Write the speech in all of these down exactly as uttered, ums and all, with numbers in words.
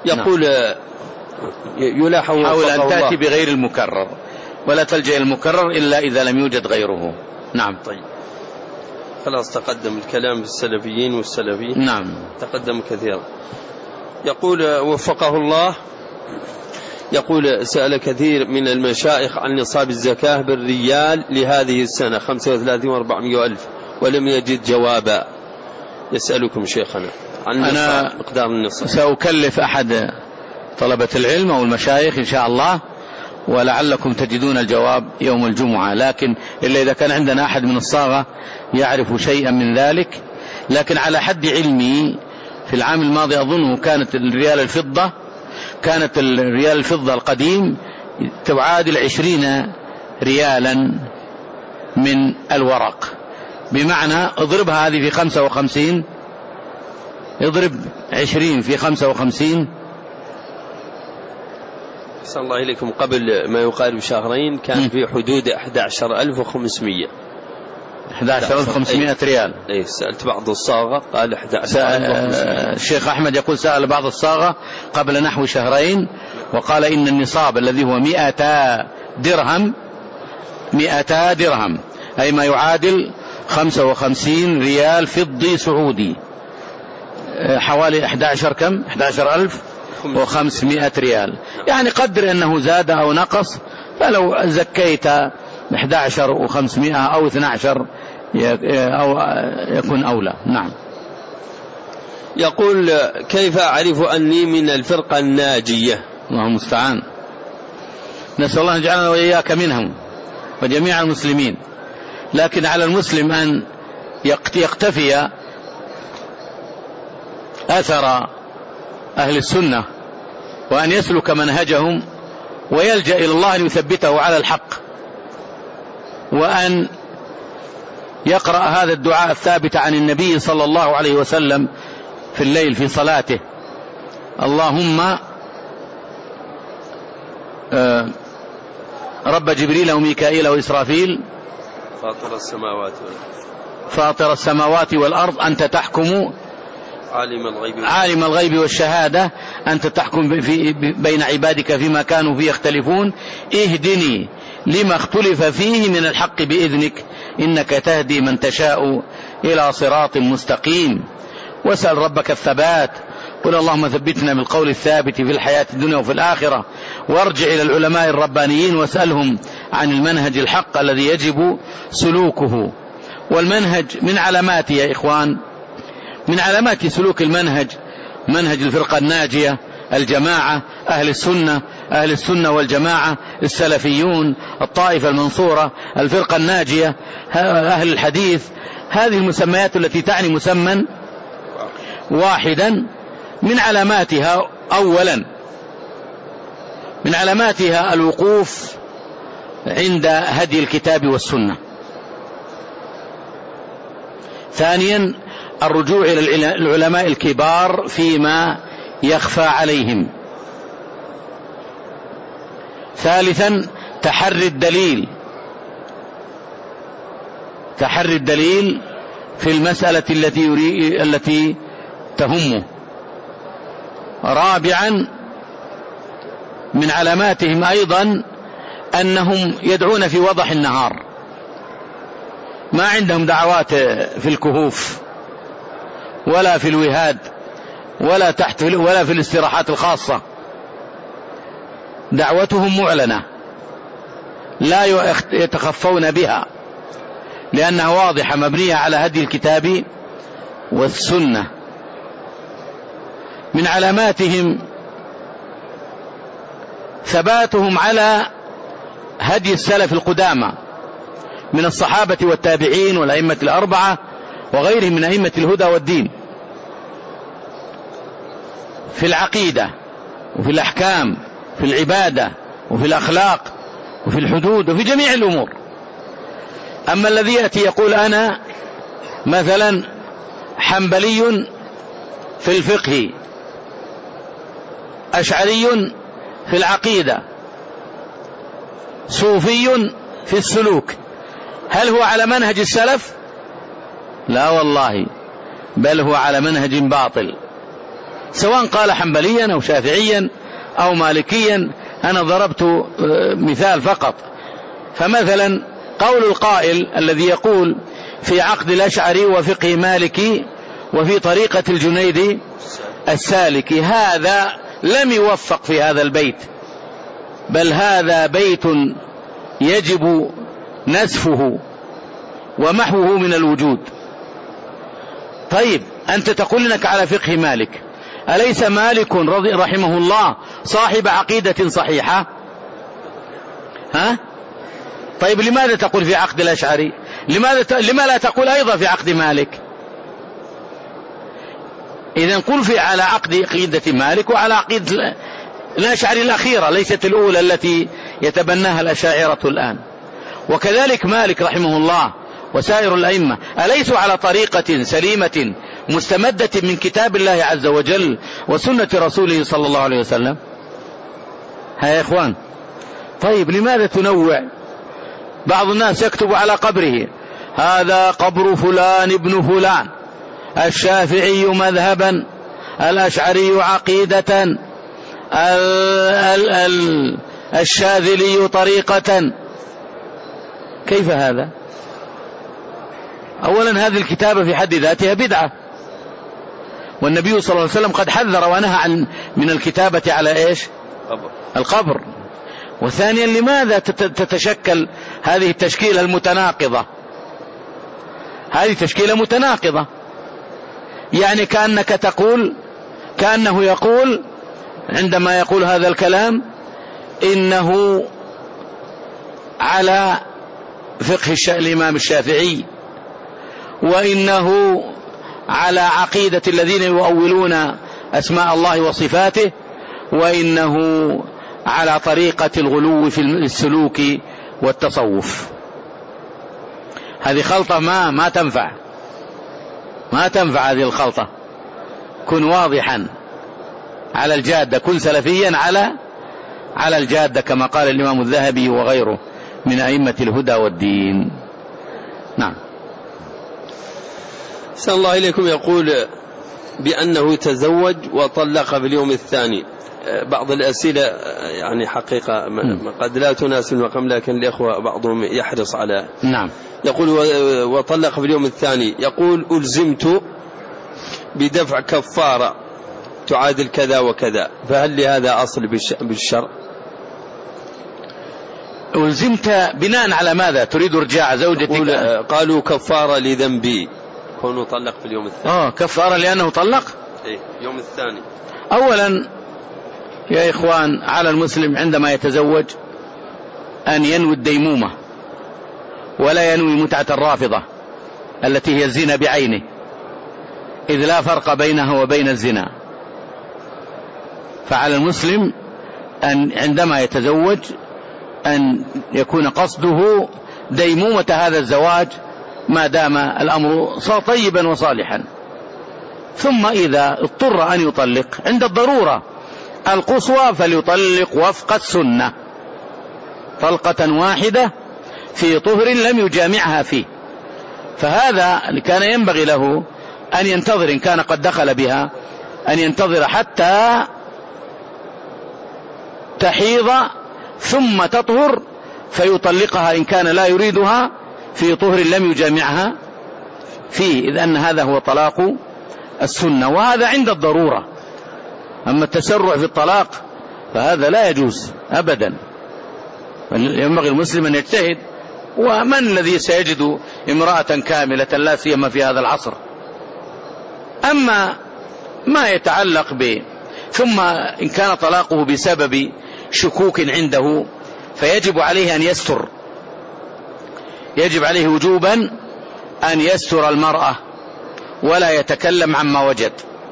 يقول يلاحظ حاول أن تأتي بغير المكرر ولا تلجأ المكرر إلا إذا لم يوجد غيره. نعم. طيب خلاص تقدم الكلام بالسلفيين والسلفيين. نعم تقدم كثيرا. يقول وفقه الله، يقول سأل كثير من المشايخ عن نصاب الزكاة بالريال لهذه السنة خمسة وثلاثين وأربعمائة ألف ولم يجد جوابا. يسألكم شيخنا عن أنا مقدار النصاب. سأكلف أحد طلبة العلم أو المشايخ إن شاء الله ولعلكم تجدون الجواب يوم الجمعة، لكن إلا إذا كان عندنا أحد من الصاغة يعرف شيئا من ذلك. لكن على حد علمي في العام الماضي أظنه كانت الريال الفضة كانت الريال الفضة القديم تعادل عشرين ريالا من الورق، بمعنى اضربها هذه في خمسة وخمسين، اضرب عشرين في خمسة وخمسين. صلى الله إليكم قبل ما يقارب شهرين كان في حدود أحد عشر ألف وخمسمائة أحد عشر ألف وخمسمائة ريال. إيه سألت بعض الصاغة قال أحد عشر ألف وخمسمائة. الشيخ أحمد يقول سأل بعض الصاغة قبل نحو شهرين وقال إن النصاب الذي هو مئتا درهم مئتا درهم أي ما يعادل خمسة وخمسين ريال فضي سعودي، حوالي أحد عشر كم أحد عشر ألف وخمسمائة ريال. يعني قدر أنه زاد أو نقص، فلو زكيت أحد عشر وخمسمائة أو اثني عشر أو يكون أولى. نعم. يقول كيف أعرف أني من الفرقة الناجية؟ الله المستعان، نسأل الله أن يجعلنا وإياك منهم وجميع المسلمين. لكن على المسلم أن يقتفي أثر أهل السنة وأن يسلك منهجهم ويلجأ إلى الله أن يثبته على الحق، وأن يقرأ هذا الدعاء الثابت عن النبي صلى الله عليه وسلم في الليل في صلاته: اللهم رب جبريل وميكائيل وإسرافيل فاطر السماوات فاطر السماوات والأرض أنت تحكم عالم الغيب عالم الغيب والشهادة أنت تحكم في بين عبادك فيما كانوا فيه يختلفون، اهدني لما اختلف فيه من الحق بإذنك إنك تهدي من تشاء إلى صراط مستقيم. واسأل ربك الثبات، قل اللهم ثبتنا بالقول الثابت في الحياة الدنيا وفي الآخرة، وارجع إلى العلماء الربانيين واسألهم عن المنهج الحق الذي يجب سلوكه. والمنهج من علامات يا إخوان من علامات سلوك المنهج منهج الفرقة الناجية، الجماعة، أهل السنة أهل السنة والجماعة، السلفيون، الطائفة المنصورة، الفرقة الناجية، أهل الحديث. هذه المسميات التي تعني مسمى واحدا. من علاماتها أولا من علاماتها الوقوف عند هدي الكتاب والسنة. ثانيا الرجوع إلى العلماء الكبار فيما يخفى عليهم. ثالثا تحري الدليل تحري الدليل في المسألة التي يريد التي تهمه. رابعا من علاماتهم أيضا أنهم يدعون في وضح النهار، ما عندهم دعوات في الكهوف ولا في الوهاد ولا تحت ولا في الاستراحات الخاصة، دعوتهم معلنة لا يتخفون بها لأنها واضحة مبنية على هدي الكتاب والسنة. من علاماتهم ثباتهم على هدي السلف القدامى من الصحابة والتابعين والأئمة الأربعة وغيرهم من أئمة الهدى والدين، في العقيدة وفي الأحكام، في العبادة وفي الأخلاق وفي الحدود وفي جميع الأمور. أما الذي يأتي يقول أنا مثلا حنبلي في الفقه، أشعري في العقيدة، صوفي في السلوك، هل هو على منهج السلف؟ لا والله، بل هو على منهج باطل. سواء قال حنبليا أو شافعيا أو مالكيا. أنا ضربت مثال فقط. فمثلا قول القائل الذي يقول في عقد الأشعري وفقه مالكي وفي طريقة الجنيدي السالكي، هذا لم يوفق في هذا البيت، بل هذا بيت يجب نسفه ومحوه من الوجود. طيب أنت تقول لك على فقه مالك، أليس مالك رضي رحمه الله صاحب عقيدة صحيحة؟ ها؟ طيب لماذا تقول في عقد الأشعري؟ لماذا ت... لما لا تقول أيضا في عقد مالك؟ إذن قل في على عقد عقيدة مالك وعلى عقيدة الأشعري الأخيرة، ليست الأولى التي يتبناها الأشاعرة الآن. وكذلك مالك رحمه الله وسائر الأئمة أليسوا على طريقة سليمة مستمدة من كتاب الله عز وجل وسنة رسوله صلى الله عليه وسلم؟ ها يا إخوان. طيب لماذا تنوع؟ بعض الناس يكتب على قبره هذا قبر فلان ابن فلان، الشافعي مذهبا، الأشعري عقيدة، ال ال ال الشاذلي طريقة. كيف هذا؟ أولا هذه الكتابة في حد ذاتها بدعة، والنبي صلى الله عليه وسلم قد حذر ونهى عن من الكتابة على إيش؟ القبر. وثانيا لماذا تتشكل هذه التشكيلة المتناقضة؟ هذه تشكيلة متناقضة، يعني كأنك تقول، كأنه يقول عندما يقول هذا الكلام إنه على فقه الإمام الشافعي، وإنه على عقيدة الذين يؤولون أسماء الله وصفاته، وإنه على طريقة الغلو في السلوك والتصوف. هذه خلطة ما ما تنفع، ما تنفع هذه الخلطة. كن واضحا على الجادة، كن سلفيا على على الجادة كما قال الإمام الذهبي وغيره من أئمة الهدى والدين. نعم. أحسن الله إليكم. يقول بأنه تزوج وطلق في اليوم الثاني. بعض الأسئلة يعني حقيقة قد لا تناسب المقام، لكن الإخوة بعضهم يحرص على. نعم. يقول وطلق في اليوم الثاني، يقول ألزمت بدفع كفارة تعادل كذا وكذا، فهل لهذا أصل بالشرع؟ ألزمت بناء على ماذا؟ تريد رجاع زوجتك؟ قالوا كفارة لذنبي كونه طلق في اليوم الثاني. آه كفارة لأنه طلق؟ إيه يوم الثاني. أولا يا إخوان، على المسلم عندما يتزوج أن ينوي الديمومة، ولا ينوي متعة الرافضة التي هي الزنا بعينه، إذ لا فرق بينها وبين الزنا. فعلى المسلم أن عندما يتزوج أن يكون قصده ديمومة هذا الزواج ما دام الأمر طيبا وصالحا. ثم إذا اضطر أن يطلق عند الضرورة القصوى فليطلق وفق السنة، طلقة واحدة في طهر لم يجامعها فيه. فهذا كان ينبغي له أن ينتظر، إن كان قد دخل بها أن ينتظر حتى تحيض ثم تطهر فيطلقها إن كان لا يريدها في طهر لم يجامعها فيه، إذ أن هذا هو طلاق السنة، وهذا عند الضرورة. أما التسرع في الطلاق فهذا لا يجوز أبدا. ينبغي المسلم أن يجتهد، ومن الذي سيجد امرأة كاملة لا سيما في هذا العصر؟ أما ما يتعلق ب ثم إن كان طلاقه بسبب شكوك عنده فيجب عليه أن يستر، يجب عليه وجوبا أن يستر المرأة ولا يتكلم عما وجد.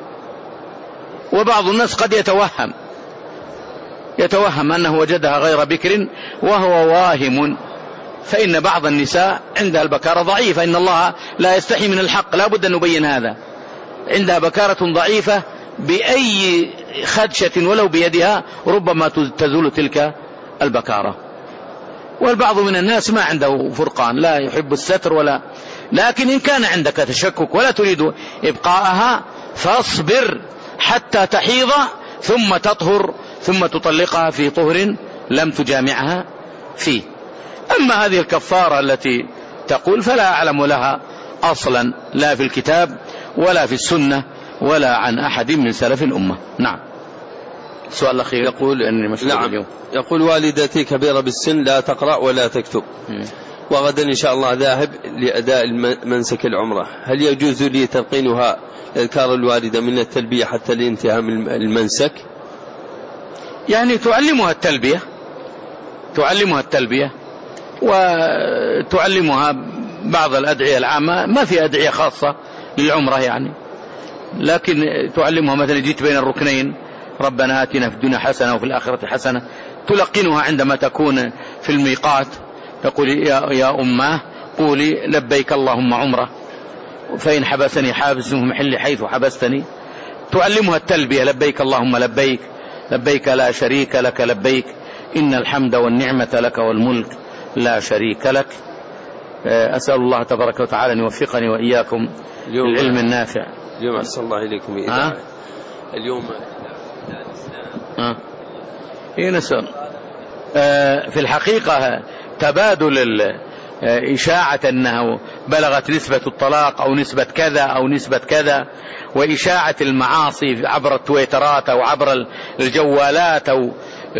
وبعض الناس قد يتوهم يتوهم أنه وجدها غير بكر وهو واهم، فإن بعض النساء عندها البكارة ضعيفة، إن الله لا يستحي من الحق، لا بد أن نبين هذا. عندها بكارة ضعيفة بأي خدشة ولو بيدها ربما تزول تلك البكارة. والبعض من الناس ما عنده فرقان، لا يحب الستر ولا، لكن إن كان عندك تشكك ولا تريد إبقاءها فاصبر حتى تحيض ثم تطهر ثم تطلقها في طهر لم تجامعها فيه. أما هذه الكفارة التي تقول فلا أعلم لها أصلا لا في الكتاب ولا في السنة ولا عن أحد من سلف الأمة. نعم. السؤال الأخير يقول أني مشغول نعم اليوم. يقول والدتي كبيرة بالسن لا تقرأ ولا تكتب م. وغدا إن شاء الله ذاهب لأداء منسك العمرة، هل يجوز لي تلقينها إذكار الوالدة من التلبية حتى لانتهاء المنسك؟ يعني تعلمها التلبية تعلمها التلبية وتعلمها بعض الأدعية العامة، ما في أدعية خاصة للعمرة يعني، لكن تعلمها مثلا جيت بين الركنين ربنا آتنا في الدنيا حسنة وفي الآخرة حسنة، تلقنها عندما تكون في الميقات تقول يا, يا أماه قولي لبيك اللهم عمرة، فإن حبسني حابس محل حيث حبستني. تعلمها التلبية لبيك اللهم لبيك لبيك لا شريك لك لبيك إن الحمد والنعمة لك والملك لا شريك لك. أسأل الله تبارك وتعالى أن يوفقني وإياكم للعلم النافع. اليوم أحسن الله إليكم إذا اليوم ها إيه نسأل في الحقيقة تبادل إشاعة أنه بلغت نسبة الطلاق أو نسبة كذا أو نسبة كذا، وإشاعة المعاصي عبر التويترات أو عبر الجوالات أو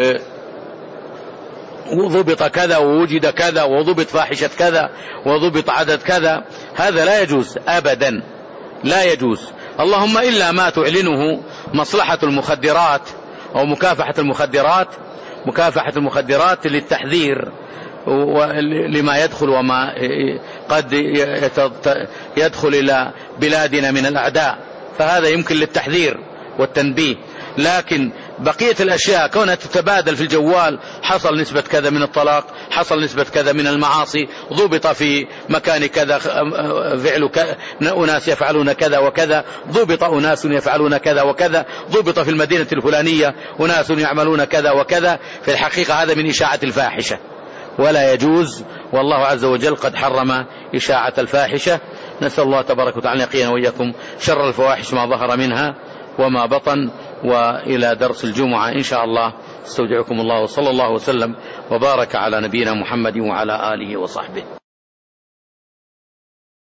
وضبط كذا ووجد كذا وضبط فاحشة كذا وضبط عدد كذا، هذا لا يجوز أبدا، لا يجوز، اللهم إلا ما تعلنه مصلحة المخدرات أو مكافحة المخدرات مكافحة المخدرات للتحذير لما يدخل وما قد يدخل إلى بلادنا من الأعداء، فهذا يمكن للتحذير والتنبيه. لكن بقية الأشياء كونها تتبادل في الجوال حصل نسبة كذا من الطلاق، حصل نسبة كذا من المعاصي، ضبط في مكان كذا فعل أناس يفعلون كذا وكذا، ضبط أناس يفعلون كذا وكذا، ضبط في المدينة الفلانية أناس يعملون كذا وكذا، في الحقيقة هذا من إشاعة الفاحشة ولا يجوز، والله عز وجل قد حرم إشاعة الفاحشة. نسأل الله تبارك وتعالى يقينا وإياكم شر الفواحش ما ظهر منها وما بطن. وإلى درس الجمعة إن شاء الله استودعكم الله، وصلى الله وسلم وبارك على نبينا محمد وعلى آله وصحبه.